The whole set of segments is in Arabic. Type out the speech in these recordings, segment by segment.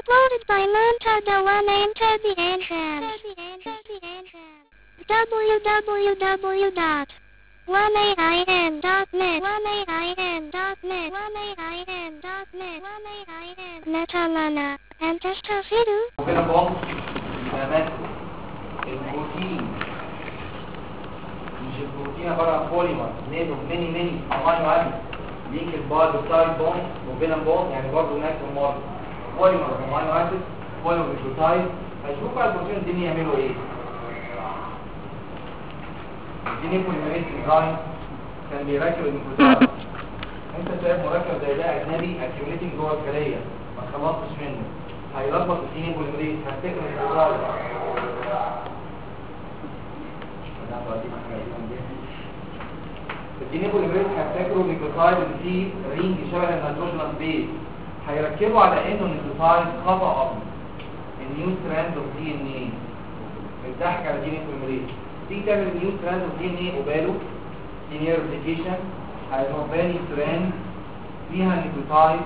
Uploaded by Manta Dewan into the entrance. www.1ain.net Metalana and Testafidu. ربنا بوم الاماكن البروتين مش البروتين عباره عن بوليمر نيدو ميني امينو اسيد ليك البار بتاعت بوم ربنا بوم يعني برضه هناك المار بوليمر امينو اسيد بوليمر بيوتايد هنشوف بقى البروتين الدنيا يعملوا ايه. الدنيا بوليمريز ديزاين كان بيركب النيوكليوتايد. انت شايف مركب زي ده اجنبي اكيوميليتنج جوه الخليه ما خلصتش منه هيلخبط الدنيا بوليمريز هتفتكر النيوكليوتايد. الدنيا بوليمريز هتفتكروا النيوكليوتايد اللي فيه رينج شبه النيتروجينوس بيز هيركبوا على انه النيوكليوتايد خطأ النيو ستراند اوف دي ان ايه بتضحك على الدنيا بوليمريز. تيجي تعمل نيو ستراند اوف دي ان ايه وباله لينير ريبليكيشن هيروح باني ستراند فيها نيوكليوتايد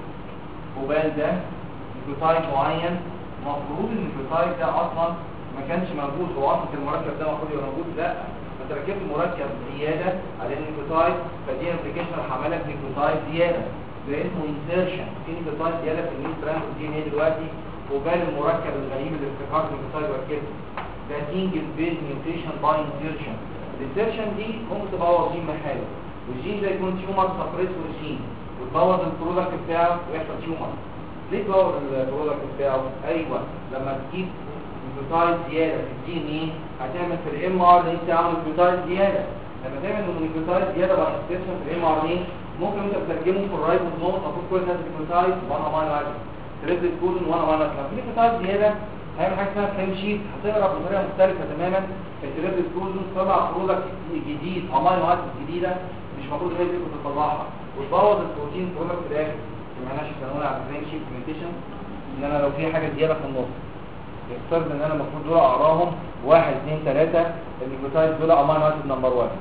وبال ده نيوكليوتايد معين. المفروض النيوكليوتايد ده اصلا ما كانش موجود هو اصلا المركب ده المفروض يبقى موجود لا انت ركبت مركب زياده على النيوكليوتايد فدي ابلكيشن راح عمل لك نيوكليوتايد زياده ده اسمه انسيرشن في نيوكليوتايد زياده في النيو ستراند اوف دي ان ايه دلوقتي وبال المركب الغريب اللي افتكرت النيوكليوتايد ركبته ده سنجل بيز ميوتيشن باي انسيرشن. الانسيرشن دي ممكن تبوظ جين محاله والجين ده يكون تيومر سبريسور جين وتبوظ البرودكت بتاعه ويحصل تيومر. ليه تبوظ البرودكت بتاعه؟ ايوه لما تجيب نيوكليوتايد زياده في الدي ان ايه هتعمل في الام ار ان اي بتاعه نيوكليوتايد زياده. لما تعمل نيوكليوتايد زياده بعد انسيرشن في الام ار ان اي ممكن انت تترجمه في الرايبوزوم المفروض كل الناس نيوكليوتايد وانا امينو اسيد تريبل كودون وانا امينو اسيد. في نيوكليوتايد زياده هيعمل حاجه اسمها فريم شيت هتقرا بطريقه مختلفه تماما التريبل كودون طلع برودكت جديد امينو اسيد جديده مش المفروض هي اللي تطلعها وتبوظ البروتين برودكت في الاخر. ما معناش قانون على فريم شيت كوميونيكيشن ان انا لو في حاجه زياده في النص يفترض ان انا المفروض دول اقراهم 1 2 3 النيوكليوتايد دول امينو اسيد نمبر 1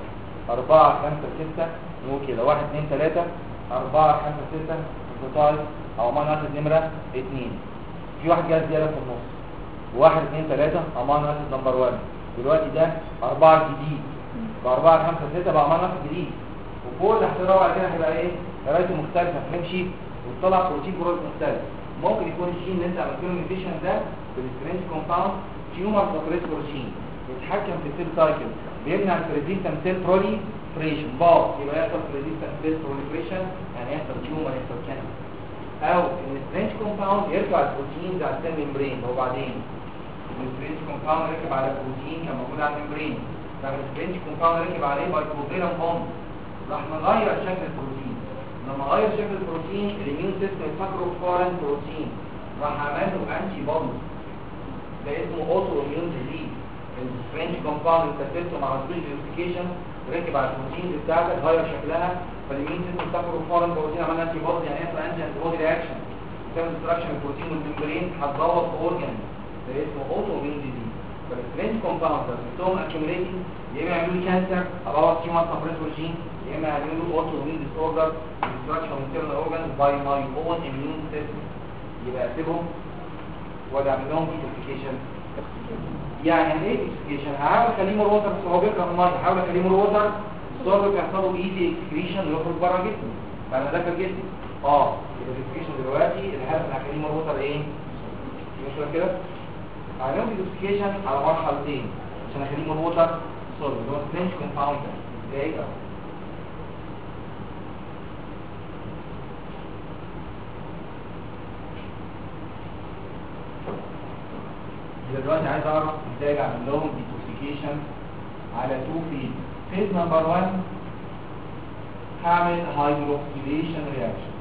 4 5 6 نقول كده 1 2 3 4 5 6 نيوكليوتايد او امينو اسيد نمره 2 في واحد جاي زياده في النص 1 2 3 امينو اسيد نمبر 1 دلوقتي ده 4 جديد ب 4 5 6 بقى امينو اسيد جديد وفوق اللي هتقراه بعد كده هيبقى ايه قرايته مختلفه فريم شيت وتطلع بروتين برودكت مختلف. ممكن يكون الجين اللي انت عملت له ميوتيشن ده بالسترينج كومباوند تيومر سبريسور جين بيتحكم في السيل سايكل بيمنع الريزيستنت سيل بروليفريشن باظ يبقى يحصل ريزيستنت سيل بروليفريشن يعني يحصل تيومر يحصل كانسر او ان السترينج كومباوند يرجع البروتين على السيل ميمبرين وبعدين السترينج كومباوند ركب على بروتين كان موجود على الميمبرين لما السترينج كومباوند ركب عليه بايكوفيرال بوند راح نغير شكل البروتين. لما غير شكل البروتين الاميون سيستم فاكره فورين بروتين راح عمل له انتي بودي ده اسمه اوتو اميون ديزيز. السترينج كومباوند انت سبته مع السبيسيفيكيشن ركب على البروتين بتاعتك غير شكلها فالاميون سيستم فاكره فورين بروتين عمل انتي بودي يعني يحصل انتي بودي رياكشن تعمل ديستراكشن البروتين والممبرين هتبوظ اورجان ده اسمه اوتو اميون ديزيز. فالسترينج كومباوند بتاعتهم اكيوميليتنج يا اما يعملوا كانسر ابوظ تيومر سبريسور جين يا اما يعملوا اوتو اميون ديس اوردر ديستراكشن اوف انترنال اورجانز باي ماي اون اميون سيستم يبقى اسيبهم ولا اعمل لهم ديتوكسيكيشن. يعني ايه ديتوكسيكيشن؟ هحاول اخليه مور ووتر بس هو بيكره الميه هحاول اخليه مور ووتر الصور بيحصل له ايزي اكسكريشن ويخرج بره جسمي بعد ما دخل جسمي يبقى ديتوكسيكيشن دلوقتي الهدف ان اخليه مور ووتر ايه؟ مش كده؟ هعمل ديتوكسيكيشن على مرحلتين عشان اخليه مور ووتر صور اللي هو سترينج كومباوند ازاي دلوقتي عايز اعرف ازاي اعمل لهم ديتوكسيكيشن على 2 فيز. فيز نمبر 1 هعمل هيدروكسيليشن رياكشن.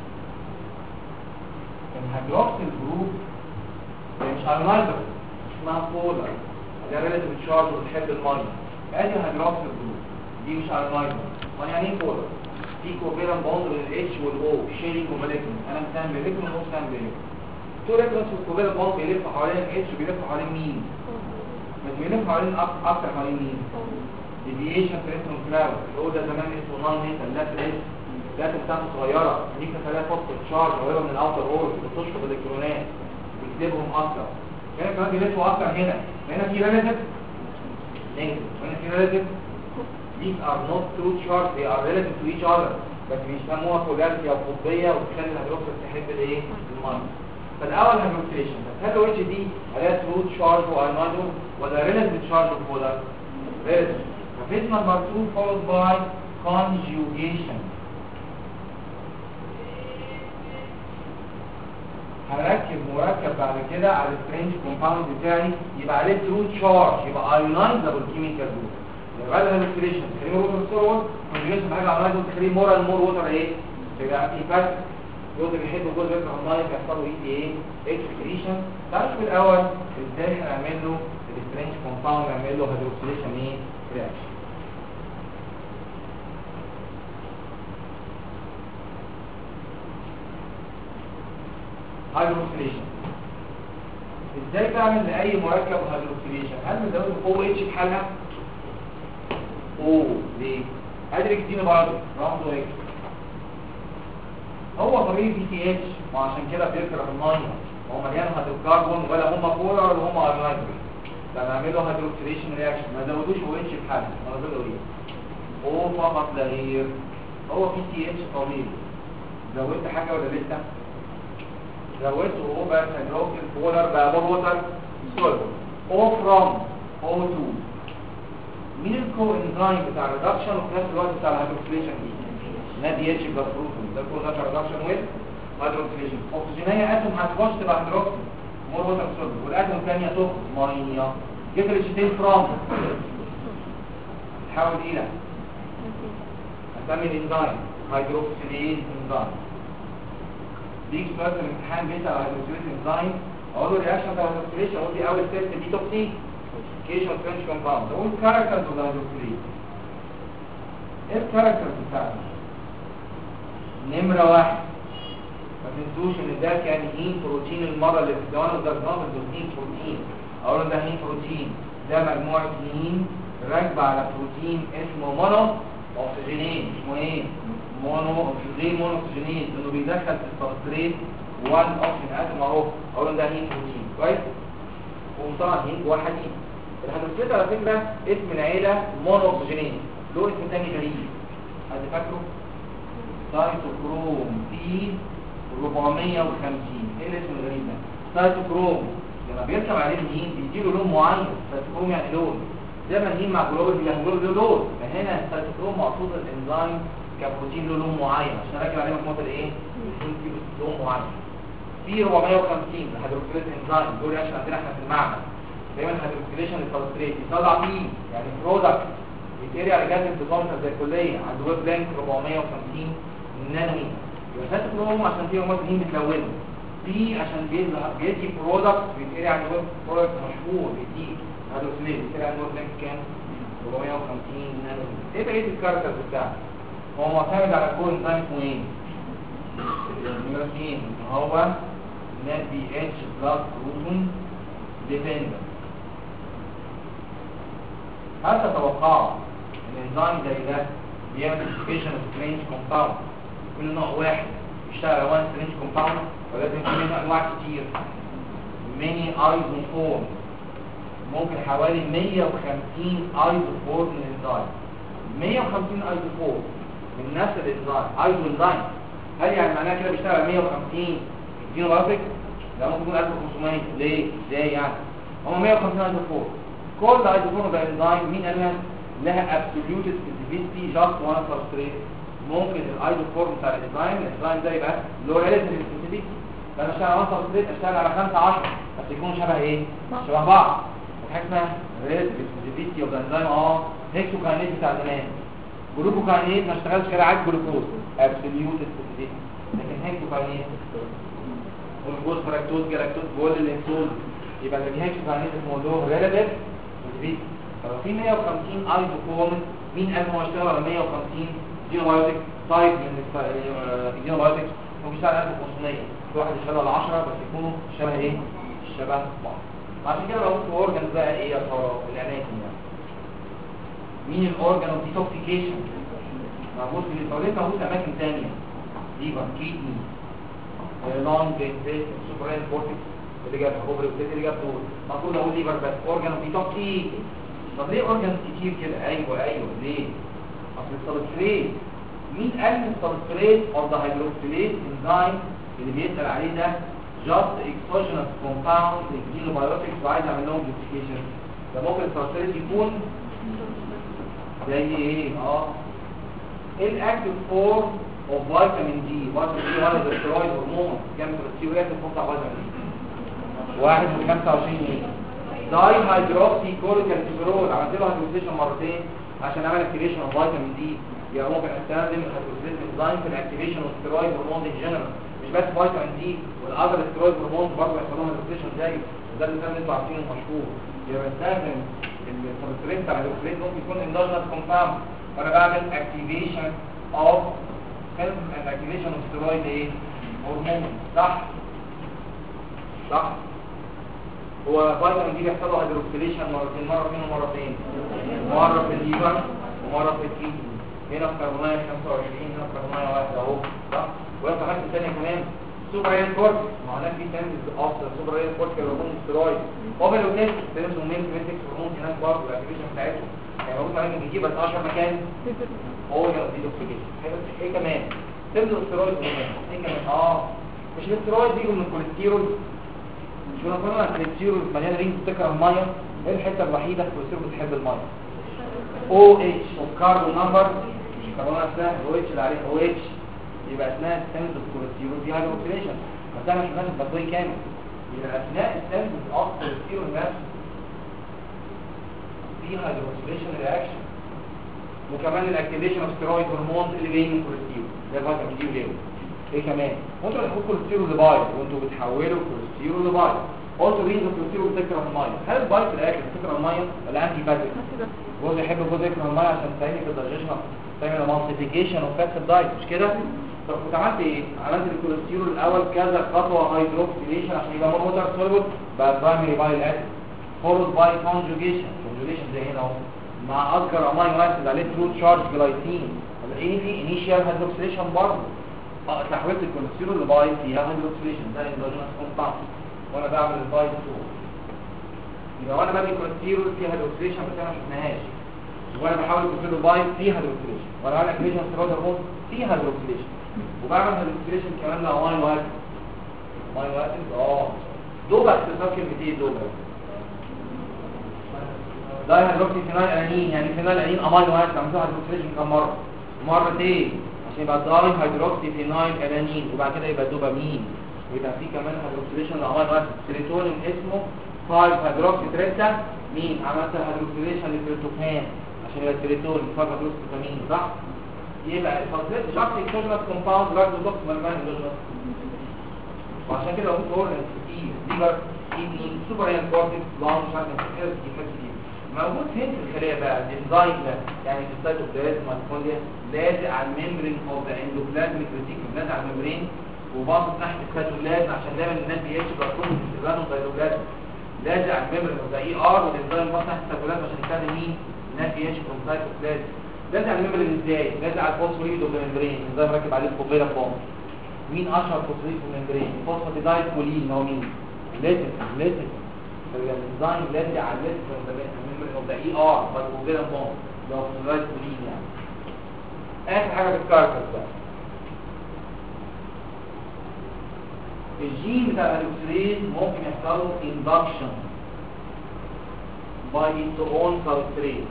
الهيدروكسيل جروب مش ايونايزر اسمها بولر ده ريلاتيف تشارج وبتحب الميه ادي هيدروكسيل جروب دي مش ايونايزر. يعني ايه بولر؟ في كوفيلنت بوند بين الاتش والاو شيرنج ومالكتون انا مسام بالكتون وهو مسام بالكتون تو ريفرنس في الكوفيلنت بوند بيلف حوالين الاتش وبيلف حوالين مين؟ مش بيلف حوالين اكتر حوالين مين؟ ديفيشن في الكترون كلاود الاو ده زمان اسمه نون ميتال لاتريس الداتا بتاعته صغيره دي كفايه فوسفور تشارج قريبه من الاوتر اورز بتشفط الالكترونات بيسيبهم اكتر، هنا كمان بيلفوا اكتر. هنا في relative negative، هنا في relative. These are not true charge، they are relative to each other، بس بيسموها polarity او قطبيه، وبتخلي الهيدروكسيد تحب الايه؟ الميه. فالاول هيدروكسيليشن، بس هل OH دي عليها true charge وايونايزر ولا relative charge وبولار؟ relative. ففيز نمبر 2 followed by conjugation. هركب مركب بعد كده على السترينج كومباوند بتاعي يبقى عليه ترو تشارج، يبقى ايونايزابل كيميكال جروب. يبقى بعد الهيدروكسيليشن تخليه ووتر سولور، كونجوجيشن حاجه ايونايزابل تخليه مور اند مور ووتر ايه؟ يبقى في فاكت جزء بيحب جزء بيكره الميه بيحصل له ايه؟ اكسكريشن. تعالوا في الاول ازاي هنعمل له السترينج كومباوند، نعمل له هيدروكسيليشن ايه؟ رياكشن. هيدروكسيليشن ازاي بعمل لاي مركب هيدروكسيليشن؟ هل بنزود OH بحالها؟ ليه؟ ادرك دي برضه رمزه ايه؟ هو طبيعي PTH، وعشان كده بيكره الميه، هو مليان هيدروكربون، ولا هم بولار ولا هم ايونايزر. لما اعمله هيدروكسيليشن رياكشن ما زودوش OH بحالها، ما زودوا ايه؟ O فقط لا غير. هو PTH طبيعي، زودت حاجه ولا لسه؟ زودت O بقى هيدروكسيل بولار بقى مور ووتر سولفر. O from O2. مين الكو انزايم بتاع الريدكشن وفي نفس الوقت بتاع الهيدروكسيليشن دي؟ نادي اتش بلس بروتون، ده كله ده ريدكشن ويز هيدروكسيليشن. اكسجينيه اتوم هتخش تبقى هيدروكسيل مور ووتر سولفر، والاتوم الثانيه تخرج ميه. جبت الاتشتين فروم تحول الى اسمي الانزايم هيدروكسيليز انزايم. بيجي سؤال في الامتحان بيسال على هيدروكسيليز انزايم، اقول له رياكشن بتاع الهيدروكسيليشن، اقول لي اول ستيب دي توكسي كيشن فرنش كومباوند. اقول كاركترز اوف الهيدروكسيليز. ايه الكاركترز بتاعته؟ نمره واحد، ما تنسوش ان ده كان هين بروتين المره اللي في الدوام، ده ناقص هين بروتين. اقول له ده هين بروتين، ده مجموعه هين راكبه على بروتين اسمه مونو اوكسجينين. اسمه ايه؟ مونو اوكسجين. مونو اوكسجينين لانه بيدخل في السبستريت 1 اوكسجين اتوم اهو. اقول له ده هين بروتين كويس، وطبعا هين جوه حديد. الهيدروكسيد على فكره اسم العيله مونو اوكسجينين، له اسم ثاني غريب، حد فاكره؟ سايتوكروم بي 450. ايه الاسم الغريب ده؟ سايتوكروم لما بيركب عليه الهين بيديله لون معين. سايتوكروم يعني لون، زي ما الهين مع جلوبين بيعملوا له لون، فهنا السايتوكروم مقصود الانزيم كبروتين له لون معين عشان راكب عليه مجموعه الايه؟ الهين فيه لون معين. في 450 الهيدروكسيليز انزيم دول عشان عندنا احنا في المعمل دايما الهيدروكسيليشن للسبستريت يطلع فيه يعني برودكت يتقري على جهاز البيتونسر زي الكليه عند ويب لينك 450 نانومتر. يبقى سايتوكروم عشان فيه هرمونات الهين بتلونه، بي عشان بيدي برودكت بيتقري على ويب برودكت مشهور بيدي هيدروكسيليز بيتقري على ويب لينك كام؟ 450 نانومتر. ايه بقيه الكاركترز بتاعته؟ هو معتمد على كو انزيم اسمه ايه؟ النيوروتين، هو نات بي اتش بلس بروتون ديبندنت. هل تتوقع ان انزيم زي ده بيعمل اكتيفيشن اوف سترينج كومباوند كل نوع واحد يشتغل على وان سترينج كومباوند، ولازم يكون منه انواع كتير؟ ميني ايزوفورم، ممكن حوالي 150 ايزوفورم من الانزيم. 150 ايزوفورم من نفس الانزيم، ايزو انزيم. هل يعني معناها كده بيشتغل على 150 جينوباتيك؟ ده ممكن يكون 1500. ليه؟ ازاي يعني؟ هم 150 ايزوفورم. كل ايزوفورم ده انزيم مين قالها؟ لها ابسوليوت سبيسيفيتي جاست وان سبستريت. ممكن الايزوفورم بتاع الانزيم ده يبقى له ريليتيف سبيسيفيتي. لما اشتغل على وان سبستريت اشتغل على 5 10 بس يكونوا شبه ايه؟ شبه بعض. حاجه اسمها ريليتيف سبيسيفيتي اوف ذا انزيم. هيكسوكاينيز بتاع زمان، جلوكوكاينيز ما اشتغلش غير على الجلوكوز ابسوليوت سبيسيفيتي، لكن هيكسوكاينيز والجلوكوز فراكتوز جلاكتوز كل الانسول يبقى الهيكسوكاينيز اسمه له ريليتيف سبيسيفيتي. فلو في 150 ايزوفورم مين قال هو اشتغل على 150 جينوبايوتيك تايب من الجينوبايوتيك؟ هو بيشتغل 1500. في واحد يشتغل على 10 بس يكونوا شبه ايه؟ شبه بعض. عشان كده بقول في اورجانز بقى ايه يا ترى الاماكن يعني مين الاورجان اوف ديتوكسيكيشن؟ موجود في التواليت، موجود في اماكن ثانيه، ليفر، كيدني، لونج، بريست، سوبرين كورتكس، اللي جاب كوبري والتاني اللي جاب دول. المفروض اقول ليفر بس اورجان في توكسيك. طب ليه اورجان كتير كده؟ ايوه ليه؟ اصل السبستريت مين قال السبستريت اوف ذا هيدروكسيليز انزيم اللي بيسال عليه ده جاست اكسوجينوس كومباوند يديله بايوتكس وعايز اعمل لهم ديسكيشن. ده ممكن السبستريت يكون زي ايه؟ ايه الاكتيف فورم اوف فيتامين دي؟ فيتامين دي ولا الستيرويد هرمون كام الستيرويد بتطلع فيتامين دي؟ 1 من 25 ايه؟ داي هيدروكسي كورتيكوستيرول. عملت له هيدروكسيشن مرتين عشان اعمل اكتيفيشن اوف فيتامين دي. يبقى ممكن استخدم الهيدروكسيز انزيم في الاكتيفيشن اوف ستيرويد هرمون ان جنرال، مش بس فيتامين دي والاذر ستيرويد هرمون برضه يحصل لهم هيدروكسيشن زيه. وده اللي انتوا عارفينه مشهور. يبقى بستخدم السبستريت بتاع الهيدروكسيز ممكن يكون اندوجينوس كومباوند وانا بعمل اكتيفيشن اوف الاكتيفيشن اوف ستيرويد ايه؟ هرمون. صح؟ هو فيتامين دي بيحصل له هيدروكسيليشن مرتين، مره فين ومرتين؟ مره في الليفر ومره في الكيدني. هنا في كربونايه 25 هنا في كربونايه 1 اهو. صح؟ ويبقى حاجه ثانيه كمان سوبر ريال كورتكس. ما هناك في سنتز اصلا سوبر ريال كورتكس هرمون ستيرويد اوبن وتيست بينهم ومين كريتكس هرمون هناك برضه الاكتيفيشن بتاعتهم يعني موجود معاك بيجيب بس 10 مكان هو ديتوكسيكيشن. ايه كمان؟ تبدا الستيرويد ايه كمان؟ مش الستيرويد بيجوا من الكوليسترول. شو نقولنا الكوليسترول مليان رينج بتكره الميه. ايه الحته الوحيده في الكوليسترول بتحب الميه؟ او اتش اوف كاربون نمبر مش كربون نفسها او اتش اللي عليه او اتش. يبقى اثناء السنس اوف كوليسترول في هيدروكسيليشن بس انا مش ماشي الباثوي كامل. يبقى اثناء السنس اوف كوليسترول نفسه في هيدروكسيليشن رياكشن. وكمان الاكتيفيشن اوف ستيرويد هرمون اللي جاي من الكوليسترول ده فيتامين دي وليه. ايه كمان؟ وانتوا بتحطوا الكوليسترول لبايض وانتوا بتحولوا الكوليسترول لبايض قلتوا رينز الكوليسترول بتكره الميه. هل البايض في الاكل بتكره الميه ولا انتي فاتك؟ هو بيحب الجزء يكره الميه عشان تساعدني في الدايجيشن تعمل مالتيبيكيشن اوف فات الدايت مش كده؟ طب كنت عملت ايه؟ عملت الكوليسترول الاول كذا خطوه هيدروكسيليشن عشان يبقى مور ووتر سوليبل بقى برايمري بايل اسيد فورد باي كونجوجيشن زي هنا اهو مع اصغر امينو اسيد عليه ترو تشارج جلايسين. الايه دي انيشال هيدروكسيليشن برضه تحويلت الكوليسترول لباي فيها هيدروكسيليشن ده اندوجينوس كومباوند وانا بعمل الباي 2. يبقى وانا بدي كوليسترول فيها هيدروكسيليشن بس انا ما شفناهاش. وانا بحاول الكوليسترول باي فيها هيدروكسيليشن وانا بعمل اكتيفيشن ستيرويد هرمون فيها هيدروكسيليشن وبعمل هيدروكسيليشن كمان لامينو اسيد. امينو اسيد دوبا اختصار كلمتين دوبا ده هيدروكسي فينال الانين يعني فينال الانين امينو اسيد عملتها هيدروكسيليشن كم مره؟ مرتين عشان يبقى داي هيدروكسي فينال الانين وبعد كده يبقى دوبامين ويبقى في كمان هيدروكسيليشن لامينو اسيد. سيروتونين اسمه 5 هيدروكسي تريتا مين؟ عملت هيدروكسيليشن للتريبتوفان عشان يبقى السيروتونين 5 هيدروكسي دوبامين. صح؟ يبقى الفوسفات شخص اكسوجينوس كومباوند راجل دوكس مالمان اندوجينوس وعشان كده قلت اورنج كتير ليفر كيدني سوبر ريال كورتكس لانج مش عارف كتير موجود فين في الخليه بقى الانزيم ده يعني في السيتوبلازم ميتوكوندريا لازق على الممبرين اوف ذا اندوبلازميك ريتيكولم لازق على الممبرين وباصص ناحيه السيتوبلازم عشان دايما الناس بيعيشوا باركون في استخدامهم سيتوبلازم لازق على الممبرين اوف ذا اي ار والانزيم باصص ناحيه السيتوبلازم عشان يستخدم مين؟ الناس بيعيشوا في السيتوبلازم. لازق على الممبرين ازاي؟ لازق على الفوسفوريد اوف ذا ممبرين الانزيم راكب عليه الكوفيلا بوند. مين اشهر فوسفوريد في الممبرين؟ فوسفاتيدايل كولين هو مين؟ ليتك الانزيم لازق على الليتك اوف ذا اي ار بالكوفيلا بوند ده فوسفاتيدايل كولين يعني. اخر حاجه بالكاركتر بقى الجين بتاع الهيدروكسيليز ممكن يحصل له induction by its own substrate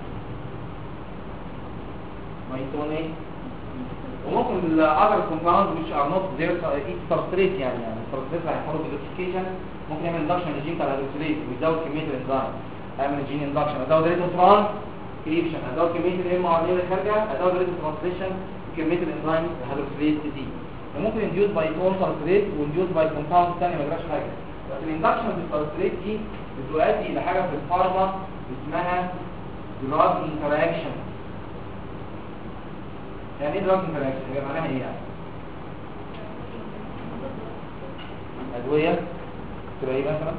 by its own ايه؟ وممكن ال other compounds which are not their its substrate يعني السبستريت هيحصل له detoxification ممكن يعمل induction للجين بتاع الهيدروكسيليز ويزود كميه الانزيم هيعمل جين induction ازود ريت ترانسكريبشن ازود كميه الام ار ان اللي خارجه ازود ريت ترانسليشن كميه الانزيم الهيدروكسيليز دي وممكن انديوس باي اون سبستريت وانديوس باي كومباوند ثاني ما يجراش حاجه. بس الاندكشن بالسبستريت دي بتؤدي الى حاجه في الفارما اسمها دراج انتراكشن. يعني ايه دراج انتراكشن؟ هي معناها ايه يعني؟ ادويه تبقى ايه مثلا؟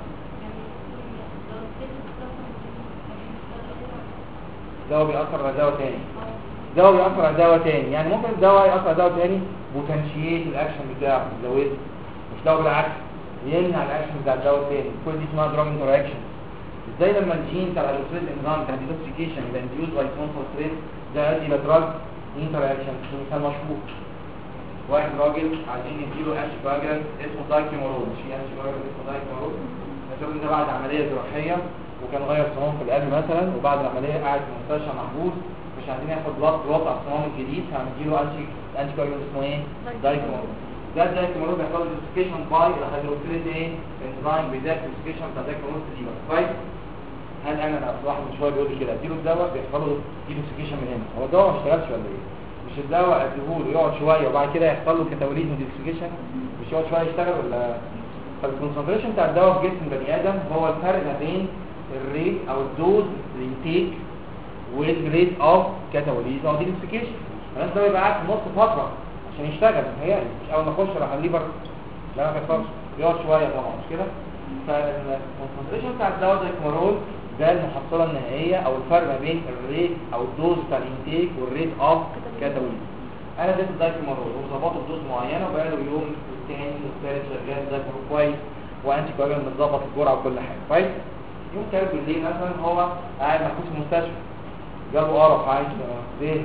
دواء بيأثر على دواء تاني دواء بيأثر على دواء تاني يعني ممكن الدواء يأثر على دواء تاني بوتنشيت الاكشن بتاعه يزوده مش دواء بالعكس يمنع الاكشن بتاع الدواء الثاني. كل دي اسمها دراج انتراكشن. ازاي لما الجين بتاع الهيدروكسيليز انزيم بتاع الديتوكسيكيشن يبقى انديوز باي كونسنتريت ده يؤدي الى دراج انتراكشن. مثال مشهور، واحد راجل عايزين يديله انتي كواجولانت اسمه دايكيمورول، مش في انتي كواجولانت اسمه دايكيمورول. الراجل ده بعد عمليه جراحيه وكان غير صمام في القلب مثلا، وبعد العمليه قاعد في المستشفى محبوس مش عايزين ياخد بلاد كلوت على الصمام الجديد، فهنديله انتي كواجولانت اسمه ايه؟ دايكيمورول. ده الدايكيمورول بيحصل له ديتوكسيكيشن باي الهيدروكسيليز ايه؟ انزيم بيزاك ديتوكسيكيشن بتاع الدايكيمورول في الليفر. كويس؟ هل انا واحد من شويه بيقول لي كده اديله الدواء بيحصل له ديتوكسيكيشن من هنا، هو الدواء ما اشتغلش ولا ايه؟ مش الدواء اديهوله يقعد شويه وبعد كده يحصل له كاتابوليزم وديتوكسيكيشن، مش يقعد شويه يشتغل ولا؟ فالكونسنتريشن بتاع الدواء في جسم البني ادم هو الفرق ما بين الريت او الدوز الانتيك والريت اوف كاتابوليزم او ديتوكسيكيشن. الناس ده بيبقى قاعد في نص فتره عشان يشتغل، هي مش اول ما اخش راح الليفر لا ما بيحصلش، بيقعد شويه طبعا مش كده. فالكونسنتريشن بتاع الدواء دايكمورول ده المحصله النهائيه او الفرق ما بين الريت او الدوز بتاع الانتيك والريت اوف كاتابوليزم. انا اديت الدايكمورول وظبطه بدوز معينه وبقى له يوم والثاني والثالث شغال دايكمورول كويس وانتي كواجولانت متظبط الجرعه وكل حاجه كويس. يوم ثالث بالليل مثلا هو قاعد محبوس في المستشفى، جاله قرف عايز ليه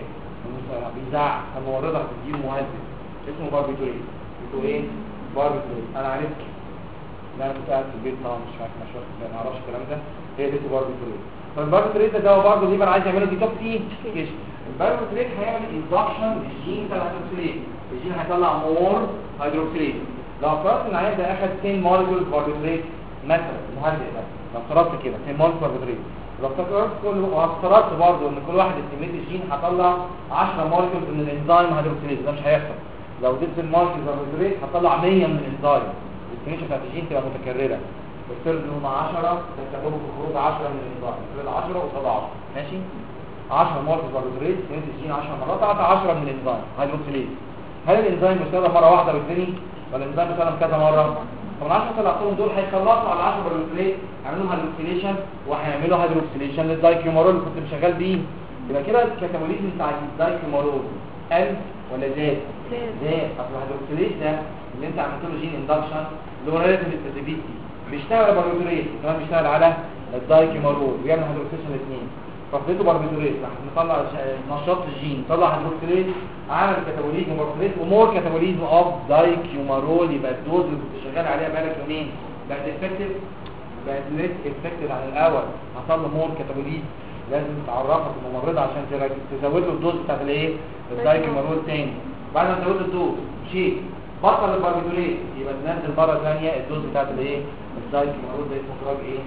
بيزعق، فالممرضه هتديله مهدد اسمه باربيتوريت. بتقول ايه؟ باربيتوريت. انا عرفت ان انا كنت قاعد في البيت طبعا مش عارف ما اعرفش الكلام ده، هي دي باربيتوريت. فالباربيتوريت ده هو برضه ليفر عايز يعمله ديتوكسيكيشن. الباربيتوريت هيعمل اندكشن للجين بتاع الهيدروكسيليز، الجين هيطلع مور هيدروكسيليز. لو افترضت ان العيان ده اخد 10 مولكيول باربيتوريت مثلا المهدئ ده، لو افترضت كده 10 مولكيول باربيتوريت، لو افترضت برضه ان كل واحد استيميت الجين هطلع 10 مولكيول من الانزيم هيدروكسيليز، ده مش هيحصل. لو اديت المولكيول باربيتوريت هطلع 100 من الانزيم، الاستيميشن بتاعت الجين تبقى متكرره. افترض ان هم 10 تستخدموا في خروج 10 من الانزيم، افترض 10 قصاد 10 ماشي، 10 مولكيول باربيتوريت استيميت الجين 10 مرات اعطى 10 من الانزيم هيدروكسيليز. هل الانزيم بيستخدم مره واحده بالثاني ولا الانزيم بيستخدم كذا مره؟ طب ال10 طلعتهم دول هيخلصوا على 10 باربيتوريت، يعملوا هيدروكسيليشن وهيعملوا هيدروكسيليشن للدايكيمورول اللي كنت شغال بيه. يبقى كده الكاتابوليزم بتاع الدايكيمورول قل ولا زاد؟ زاد. اصل الهيدروكسيليز ده اللي انت عملت له جين اندكشن اللي هو ريلاتيف سبيسيفيتي بيشتغل على باربيتوريت وكمان بيشتغل على الدايكيمورول وبيعمل هيدروكسيليشن الاثنين. فخدته باربيتوريت راح نطلع نشاط الجين طلع هيدروكسيليز عمل كاتابوليزم باربيتوريت ومور كاتابوليزم اوف دايكيمورول. يبقى الدوز اللي كنت شغال عليها بقالك يومين بقت افكتيف، بقت ليس افكتيف عن الاول، حصل له مور كاتابوليزم. لازم تعرفك الممرضه عشان تزود له الدوز بتاعت الايه؟ الدايكيمورول تاني. بعد ما تزود الدوز مشيت بطل الباربيتوريت يبقى تنزل مره ثانيه الدوز بتاعت الايه؟ الدايكيمورول. ده اسمه دراج ايه؟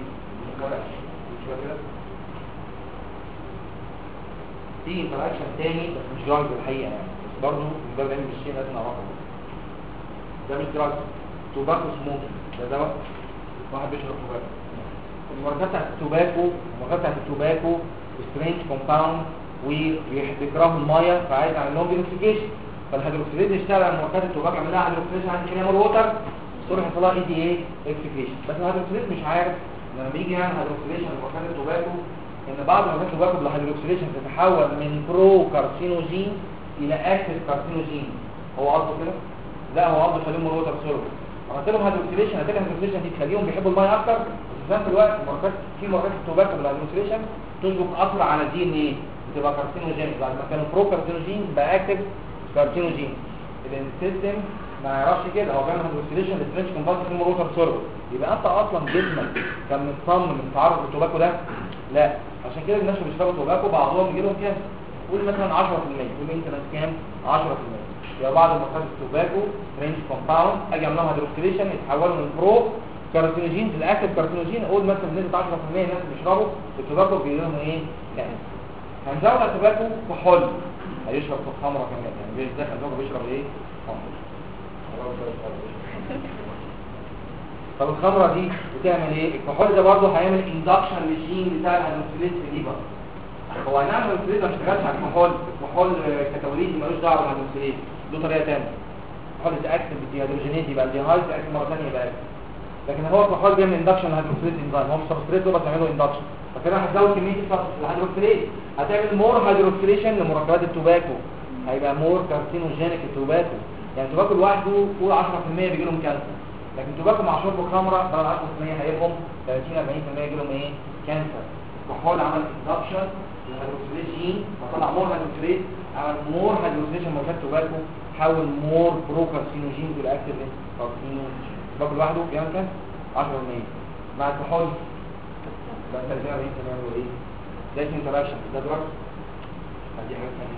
مش كده. في انتراكشن تاني بس مش دراج الحقيقه يعني، بس برضه من باب علم الشيء لازم نعرفه. ده مش دراج، توباكو سموكينج. ده دواء واحد بيشرب توباكو. المركبات بتاعت التوباكو سترينج كومباوند وبيكرهوا الميه فعايز اعمل لهم ديتوكسيكيشن. فالهيدروكسيليز يشتغل على مركبات التوباكو يعمل لها هيدروكسيليشن عند كريمال ووتر تروح يحصل لها اي دي ايه اكسكريشن. بس الهيدروكسيليز مش عارف لما بيجي يعمل هيدروكسيليشن لمركبات التوباكو ان بعض مركبات التوباكو بالهيدروكسيليشن تتحول من برو كارسينوجين الى اكتيف كارسينوجين. هو قصده كده؟ لا هو قصده يخليهم ووتر سولو. عملت لهم هيدروكسيليشن هتلاقي الهيدروكسيليشن دي تخليهم بيحبوا الميه اكتر، بس في نفس الوقت في مركبات التوباكو بالهيدروكسيليشن تسبق اسرع على دي ان ايه بتبقى كارسينوجين. بعد ما كانوا برو كارسينوجين بقى اكتيف كارسينوجين. السيستم ما يعرفش كده، هو بيعمل هيدروكسيليشن للفرنش كومباوند في الووتر سولو. يبقى انت اصلا جسمك كان متصمم من تعرض للتوباكو ده؟ لا. عشان كده الناس اللي بيشربوا توباكو بعضهم يجي لهم كام؟ قول مثلا 10%، قول انترنس كام؟ 10%. يبقى بعض المركبات التوباكو فرنش كومباوند اجي اعمل لهم هيدروكسيليشن يتحولوا من برو كارسينوجين للاكتيف كارسينوجين. اقول مثلا بنسبه 10% الناس اللي بيشربوا التوباكو بيجي لهم ايه؟ كانسر. هنزود على التوباكو كحول، هيشرب خمره كمان يعني بيدخل توباكو بيشرب ايه؟ خمره. طب الخمره دي بتعمل ايه؟ الكحول ده برضه هيعمل اندكشن للجين بتاع الهيدروكسيليز في الليفر. هو هنعمل الهيدروكسيليز ما اشتغلش على الكحول كاتابوليزم ملوش دعوه بالهيدروكسيليز، له طريقه ثانيه. الكحول ده اكتف بالديهيدروجينيز يبقى الديهايد اكتف مره ثانيه يبقى اكتف. لكن هو الكحول بيعمل اندكشن للهيدروكسيليز انزيم، هو مش سبستريت بس يعملوا اندكشن. فكده هتزود كميه الهيدروكسيليز، هتعمل مور هيدروكسيليشن لمركبات التوباكو، هيبقى مور كارسينوجينيك التوباكو. يعني التوباكو لوحده فوق 10% بيجي لهم كانسر. لكن توباكو مع شرب خمره بدل 10% هيبقوا 30 40% يجي لهم ايه؟ كانسر. الكحول عمل اندكشن للهيدروكسيليز جين فطلع مور هيدروكسيليز، عمل مور هيدروكسيليز لما كان توباكو حول مور بروكارسينوجين بالاكتيف كارسينوجين. التوباكو لوحده بيعمل كام؟ 10%. مع الكحول بقى 30 40% يعملوا ايه؟ ده انتراكشن ده دراج. دي حاجه ثانيه.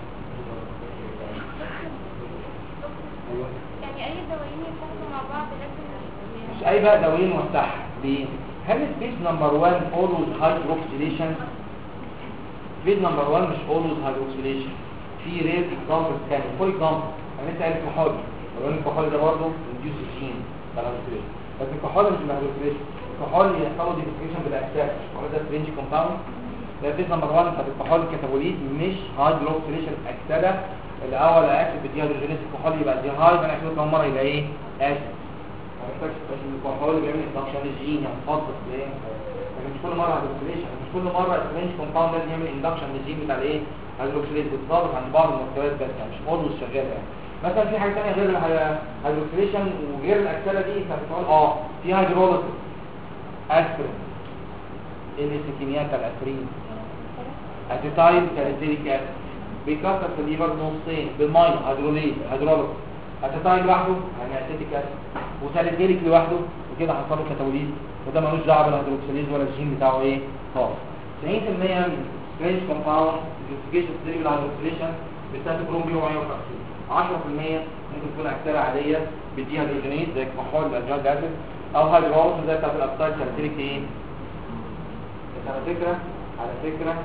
ايوه يعني اي دوايين يتاخدوا مع بعض لازم مش اي بقى دوايين موسعه. ليه؟ هل الفيز نمبر 1 اولويز هيدروكسيليشن؟ فيز نمبر 1 مش اولويز هيدروكسيليشن. في رير اكزامبلز ثاني. فور اكزامبل انا لسه قايل الكحول، ولو ان الكحول ده برضه انديوس جين بالهيدروكسيليشن، بس الكحول مش بالهيدروكسيليشن. الكحول يحصل له ديفيكيشن بالاكسات، الكحول ده فرنج كومباوند. ده فيز نمبر 1 بتاع الكحول الكتابوليت مش هيدروكسيليشن اكسده. الاول اكسد بالديهيدروجينيز الكحول يبقى دي هاي، انا اكسده كم مره يبقى ايه؟ اسيد. ما محتاجش الكحول بيعمل اندكشن للجين يعني تفضل ليه؟ لكن مش كل مره هيدروكسيليشن، مش كل مره الفرنج كومباوند لازم يعمل اندكشن للجين بتاع الايه؟ هيدروكسيليز. بتضاف عند بعض المحتويات بس يعني مش اولويز شغاله يعني. مثلا في حاجه ثانيه غير الهيدروكسيليشن وغير الاكسده دي فبتقول في هيدروليسيس اسبرين الاسكيميات الاسبرين اتيتايل ساليسيليك اسيد بيكسر في الليفر نصين بالميه هيدروليز هيدروليز. اتيتايل لوحده يعني اسيتيك اسيد وساليسيليك لوحده وكده حصل له كاتابوليز وده ملوش دعوه بالهيدروكسيليز ولا الجين بتاعه ايه خالص. 90% من فرنج كومباوند الانفستيجيشن ستيري بالهيدروكسيليشن بتاعت برومبيو 150. 10% ممكن تكون اكتر عاديه بالديهيدروجينيز زي كحول الجاد اسيد او هيدروليز زي بتاعت الابتايل ساليسيليك ايه. بس على فكره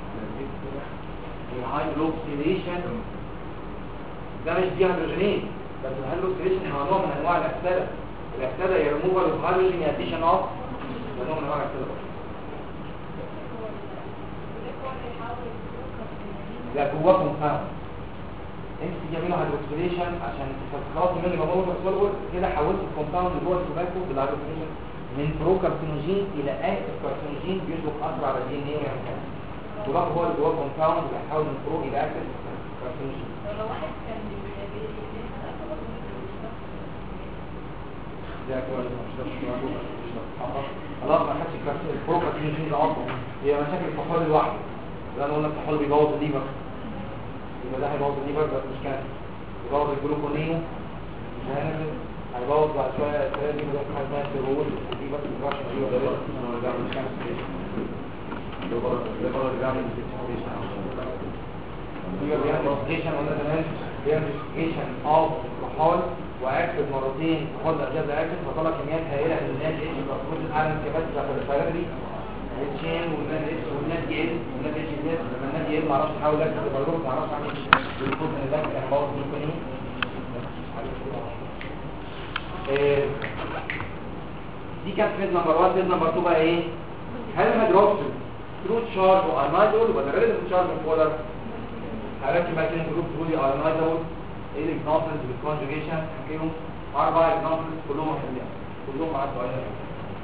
الهيدروكسيليشن ده مش ديهيدروجينيز، بس الهيدروكسيليشن هو نوع من انواع الاكسده. الاكسده هي ريموفال اوف هيدروجين اديشن اوف نوع من انواع الاكسده. لا جواه كومباوند انت تعمله هيدروكسيليشن عشان خلاص من الموضوع السولفر كده حولت الكومباوند اللي هو التوباكو بالهيدروكسيليشن من بروكارسينوجين الى اكتيف كارسينوجين بيطلق اثر على الدي ان ايه ويعمل كده. التوباكو هو اللي جواه كومباوند اللي هيحول من برو الى اكتيف كارسينوجين. لو واحد كان ده كويس خلاص ما خدش البروكارسينوجين ده اصلا هي مشاكل الكحول لوحده. لان قلنا الكحول بيبوظ الليفر يبقى ده هيبوظ الليفر بس مش كانسر. يبوظ الجلوكونيو مش هينزل هيبوظ بعد شويه الثلاث دي بدأت حاجه اسمها سيرول دي بس مش هيبقى ده مش كانسر. ده بيعمل انفستيجيشن ولا زمان بيعمل انفستيجيشن اوف كحول واكتب مرتين كحول اجازه اكتب فطلع كميات هائله من الناس ايش المفروض العالم كبس بتاعت الفيروس التشين والناس يقل والناس يزيد. لما الناس يقل ما اعرفش احاول اكتب الفيروس ما اعرفش اعمل بالكود من ده كان باظ ممكن دي كانت فيز نمبر 1. فيز نمبر 2 بقى ايه؟ هل الهيدروكسيل ترو تشارج واينايدول ولا ريليتيف تشارج بولر؟ هركب بقى كده جروب تقولي اينايدول ايه الاكزامبلز بالكونجوجيشن هحكيهم 4 اكزامبلز كلهم حلوين كلهم عدوا اينايدول.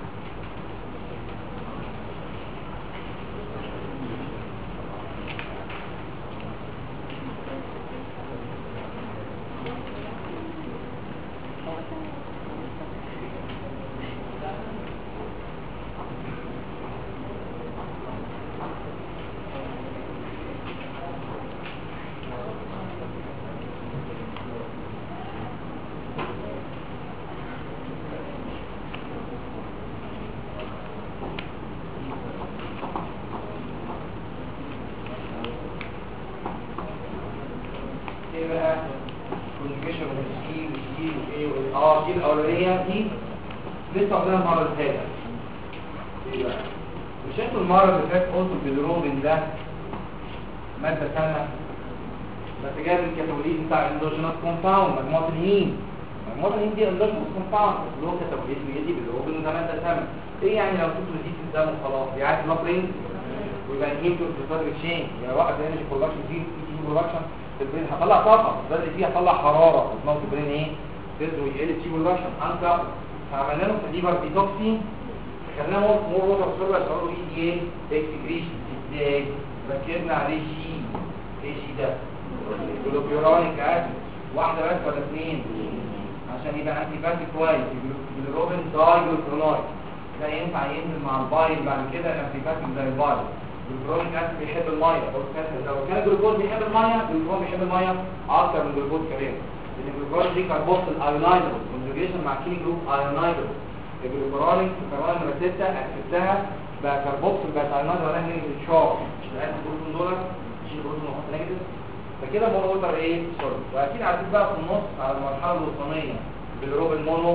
دي الاولانيه دي لسه واخدينها المره اللي فاتت. ايه بقى؟ مش انتوا المره اللي فاتت قلتوا البيدروبين ده ماده سامه بس جايه من الكاتابوليت بتاع الاندوجينوس كومباوند مجموعه الهيم. مجموعه الهيم دي اندوجينوس كومباوند اللي هو كاتابوليت بيدي بالبيدروبين وده ماده سامه. ايه يعني لو كنتوا دي في الدم وخلاص بيعدي بلاد ويبقى الهيم تو الفيتال تشين يعني واحد انرجي برودكشن دي تي برودكشن في البرين هطلع طاقه ده اللي فيها هطلع حراره اسمها في البرين ايه؟ تدرو يقل تي برودكشن انكر. فعملنا له في الليفر ديتوكسين خلينا مور ووتر سولفر يشتغلوا اي دي ايه اكسكريشن. ازاي؟ ركبنا عليه شي ايه شي ده؟ جلوبيورونيك اسيد واحده بس ولا اثنين عشان يبقى انتي باتيك كويس الجلوبين داي جلوكرونايد ده ينفع ينزل مع البايل بعد كده انتي باتيك زي البايل. الجلوكرونيك اسيد بيحب الميه، لو كان الجلوكوز بيحب الميه الجلوكوز بيحب الميه اكتر من الجلوكوز كمان، لان الجلوكوز دي كاربوكسيل ايونايزر كونجوجيشن مع كي جروب ايونايزر. الجلوكرونيك كمان نمره 6 اكسبتها بقى كاربوكسيل بقى ايونايزر ولا نيجاتيف تشارج، مش الانتي بروتون دول مش البروتون نحط نيجاتيف فكده مونو ووتر ايه سوليد. واكيد عديت بقى في النص على المرحله الوسطانيه بالروب المونو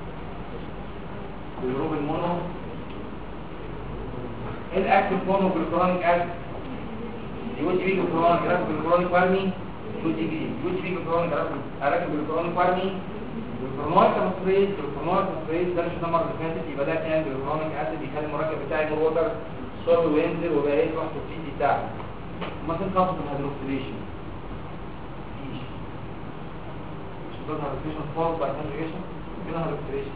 الاكتف مونو جلوكرونيك اسيد يو جي بي جلوكرونيك اسيد جلوكرونيك وارمي يو جي بي جلوكرونيك اسيد جلوكرونيك وارمي جلوكرونيك مصريز ده مش المره اللي فاتت يبقى ده كان جلوكرونيك اسيد بيخلي المركب بتاعي مونو ووتر سوليد وينزل ويبقى ايه تروح توكسيدي بتاعه. ممكن خاصه الهيدروكسيليشن ده هيدروكسيليشن فورم باي كونجوجيشن كده هيدروكسيليشن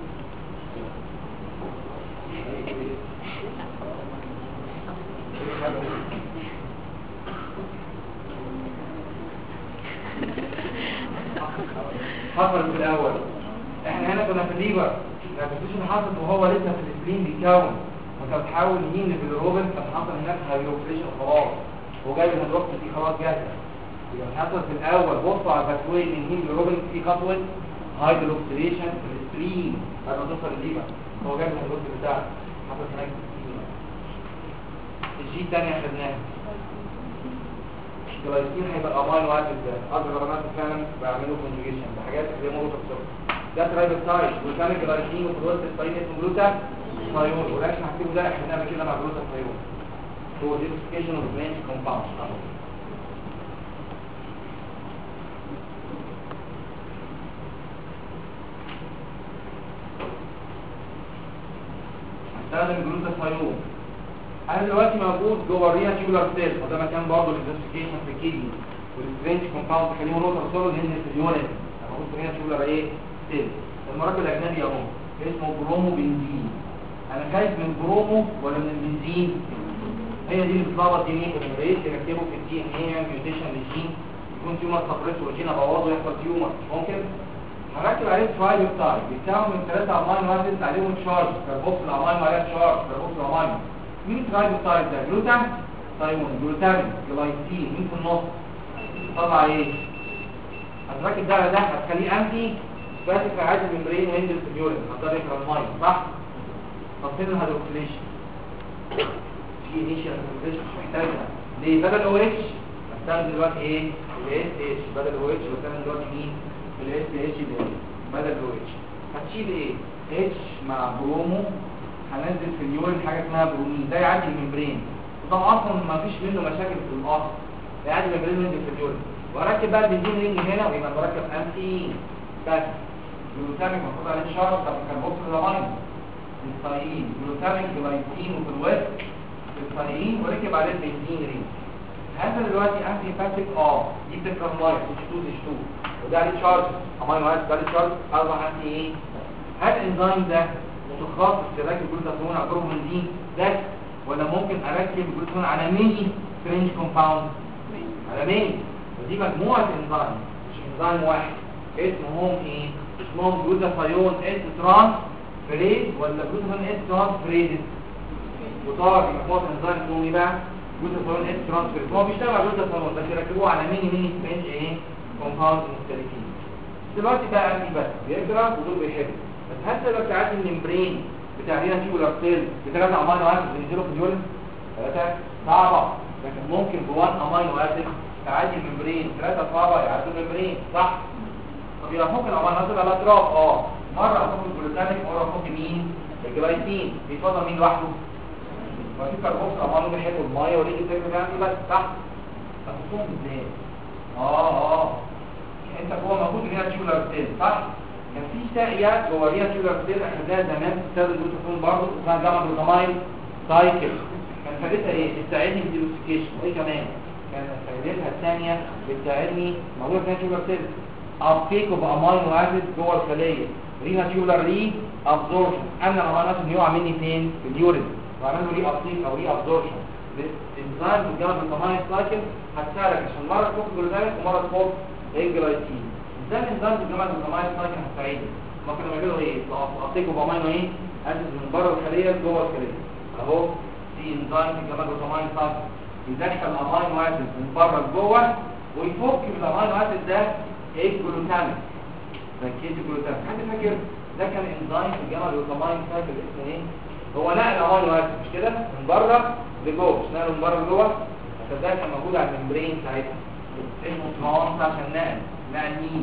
حصل في الاول. احنا هنا كنا في الليبر الهيدروكسيليشن حصل وهو لسه في السبلين بيتكون وانت بتحاول يمين للروبن فحصل هناك هيدروكسيليشن خلاص وجايب الهيدروكسيل دي خلاص جاهزه. يبقى حصل في الاول بصوا على الباثوي من هيم للروبن في خطوه هيدروكسيليشن في السبلين بعد ما توصل الليبر هو جايب الهيدروكسيل بتاعه حصل هناك. الجي الثانيه خدناها الجلايسين هيبقى امينو اسيد اكبر رمات فعلا بعملوا كونجوجيشن بحاجات زي ما قلت ده ترايبوتايد وكان الجلايسين وفضلت الطريق اسمه جلوتاثيون ولكن هكتبه ده احنا بنعمل كده مع جلوتاثيون هو ديسكيشن اوف برانش كومباوند. هستخدم جلوتاثيون انا دلوقتي موجود جوه الرينا تيوبولار سيل وده مكان برضه للديسكيشن في الكيدني والسترينج كومباوند خليه نقطه صوره لان في اليورين موجود في الرينا تيوبولار ايه سيل. المركب الاجنبي اهو اسمه برومو بنزين. انا خايف من برومو ولا من البنزين؟ هي دي اللي بتلخبط دي مين الريت يركبوا في الدي ان ايه يعمل ميوتيشن للجين يكون تيومر سبريس وجين ابوظه يحصل تيومر ممكن هركب عليه ترايبوتايد بيتكون من 3 امينو اسيدز عليهم تشارج كاربوكسيل امينو عليها تشارج كاربوكسيل امينو. مين ترايبوتايد ده؟ جلوتاثيون جلوتامين جلايسين مين في النص؟ طلع ايه؟ هتركب ده على ده هتخليه انتي باتيك في عادي الممبرين وينزل في اليورين هتقدر يكره الميه صح؟ طب فين الهيدروكسيليشن؟ في انيشال هيدروكسيليشن مش محتاجها ليه؟ بدل او اتش هستخدم دلوقتي ايه؟ الاس اتش بدل او اتش بستخدم دلوقتي مين؟ الاس اتش بدل او اتش. هتشيل ايه؟ اتش مع برومو هننزل في اليورين حاجه اسمها برومين ده يعدي الممبرين وده اصلا ما فيش منه مشاكل في الاصل يعدي الممبرين وينزل في اليورين واركب بقى البنزين رينج هنا ويبقى مركب انتي بس جلوتاميك المفروض عليه شرط طب كاربوكسيل امينو الثايين جلوتاميك جلايسين وفي الوسط الثايين وركب عليه البنزين رينج. هذا دلوقتي انتي باتيك دي بتكره لايف H2 وده عليه شارج امينو اسيد ده عليه شارج اصبح انتي ايه؟ هل الانزيم ده متخصص تركب جلوتاثيون على بروبنزين بس ولا ممكن اركب جلوتاثيون على ميني سترينج كومباوند على ميني ودي مجموعه انزيم مش انزيم واحد اسمهم ايه؟ اسمهم جلوتاثيون اس ترانس فريز ولا جلوتاثيون اس ترانس فريز وطبعا مجموعه انزيم اسمهم ايه بقى؟ جلوتاثيون اس ترانس فريز هو بيشتغل على جلوتاثيون بس يركبوه على ميني سترينج ايه؟ كومباوند مختلفين. دلوقتي بقى انتي بس بيجرى ودول بيحبوا بس هل تقدر تعدي الممبرين بتاع رينا تيوبولار سيل بثلاثه امينو اسيد بينزلوا في اليورين؟ ثلاثه صعبه لكن ممكن ب1 امينو اسيد تعدي الممبرين 3 صعبه يعدوا الممبرين صح؟ طب يبقى ممكن امينو اسيد على الاطراف مره احط الجلوتاميك مره احط مين؟ الجلايسين بيفضل مين لوحده؟ ما في كاربوكسيل امينو بيحبوا الميه وليه الفكره بتاعتي بس صح؟ هتحطهم ازاي؟ انت هو موجود رينا تيوبولار سيل صح؟ كان في ساقيه جوه رينا تيوبولار سيل اخدناها زمان بتستخدم جلوتاثيون برضه اسمها جاما جلوتامين سايكل. كان فائدتها ايه؟ بتساعدني في الديتوكسيكيشن وايه كمان؟ كانت فائدتها الثانيه بتساعدني موجوده في رينا تيوبولار سيل ابتيك اوف امينو اسيد جوه الخليه رينا تيوبولار ري ابزوربشن امن الامينو اسيد يقع مني فين؟ في اليورين واعمل له ري ابتيك او ري ابزوربشن. الانزيم بالجاما جلوتامين سايكل هتساعدك عشان مره تفك جلوتامين ومره تفك الجلايسين ده الانزيم في الجماعه الجلوتامين سايكل هتساعدني. ما كانوا بيعملوا ايه؟ اعطيكوا بامينو ايه؟ اسيد من بره الخليه لجوه الخليه. اهو في انزيم في الجماعه الجلوتامين سايكل يدخل الامينو اسيد من بره لجوه ويفك من الامينو اسيد ده الجلوتامين. ركزت الجلوتامين حد فاكر ده كان انزيم في الجماعه الجلوتامين سايكل اسمه ايه؟ هو نقل الامينو اسيد مش كده من بره لجوه، مش نقله من بره لجوه عشان ده كان موجود على الممبرين ساعتها اسمه ترانس عشان نقل مين؟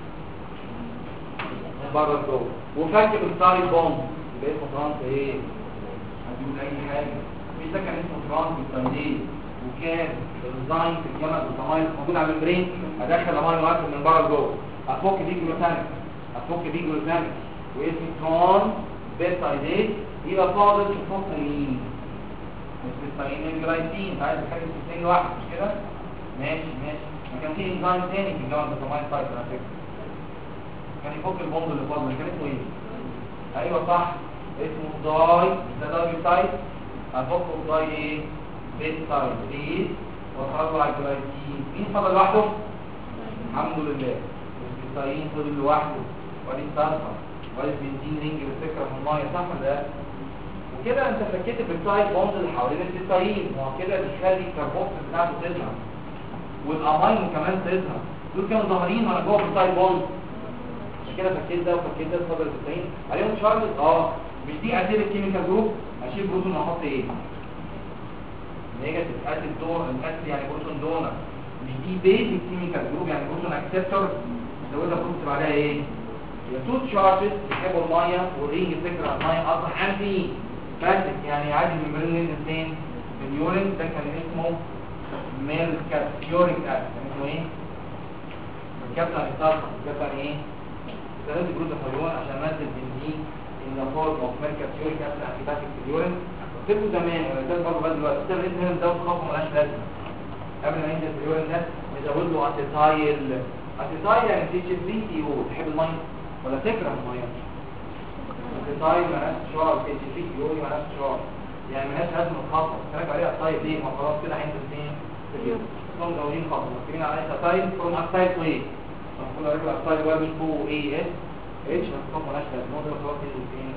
من بره لجوه وفك بالستايل بوند يبقى اسمه ترانس ايه؟ هتقول اي حاجه مش ده كان اسمه ترانس بالستايل وكان الانزيم في الجماعه الجلوتامين موجود على الممبرين ادخل الامينو اسيد من بره لجوه افك دي جلوتامين واسمه ترانس بيبتايدات يبقى فاضل تفك مين؟ السيستين الجلايسين عايز حاجه السيستين لوحده مش كده؟ ماشي ما كان في انزيم تاني في الجماعه الجلوتامين سايكل على فكره كان يفك البوند اللي فاضل كان اسمه ايه؟ ايوه صح اسمه داي بيبتايد هفكه بداي ايه؟ بيبتايد ليه؟ وخرجوا على الجلايسين مين فضل لوحده؟ الحمد لله السيستين فضل لوحده وادي السلفر وادي البنزين رينج بالفكره في الميه صح ولا لا؟ وكده انت فكيت بالتايب بوند اللي حوالين السيستين وكده بيخلي الكربوكسيل بتاعته تظهر والامينو كمان تظهر دول كانوا ظاهرين وانا جوه بالتايب بوند عشان كده فكيت ده وفكيت ده اتفضل السيستين عليهم شارلز مش دي اسيد الكيميكال جروب اشيل بروتون واحط ايه؟ نيجاتيف اسيد الاسيد يعني بروتون دونر مش دي بيزك كيميكال جروب يعني بروتون اكسبتور زودها بروتون بعدها ايه؟ هي تو تشارجز بيحبوا الميه والرينج فكره الميه اصلا انتي باسك يعني عادي الممبرين ينزل فين؟ في اليورين ده كان اسمه ميركاتيوريك اسيد اسمه ايه؟ ميركاتيوريك اسيد ميركاتيوريك ايه؟ ده لازم جلوكوز حيوان عشان انزل بنزين ان فورم اوف ميركاتيوريك اسيد انتي باسك في اليورين قلت لكم زمان ولا ده برضه لغايه دلوقتي ده الاسم هنا ده خاصه مالهاش لازمه قبل ما ينزل في اليورين ده نزود له اسيتايل يعني THC تحب الميه ولا تكره الميه؟ الطيب مالهاش شعر THC يوري مالهاش شعر يعني مالهاش لازمه خاصه تراجع عليها الطيب ليه؟ ما خلاص كده هينزل فين؟ في اليورين هم مزودين خاصه مكتوبين عليها اسيتايل فروم اسيتايل طيب المفروض اقول اسيتايل واي مش كو اي اس اتش بس خاصه مالهاش لازمه ده خلاص ينزل فين؟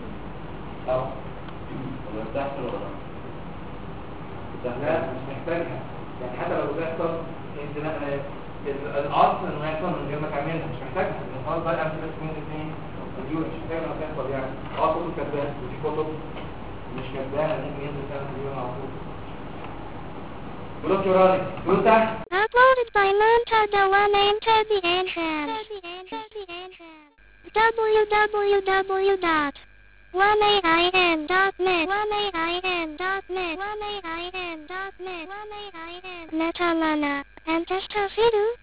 اه ولا بتحصل ولا لا؟ مش محتاجها يعني حتى لو بتحصل انت الاصل انه يحصل من غير ما تعملها مش محتاجها لان خلاص بقى امشي بس من الاثنين اليورين مش محتاجه انها تحصل يعني كتب كاتباها ودي كتب مش كاتباها ممكن ينزل فيها اليورين على طول بلوك يوراني بلوك تحت Uploaded by Monta Dewane into the entrance. www.1ain.net Metalana and Testafidu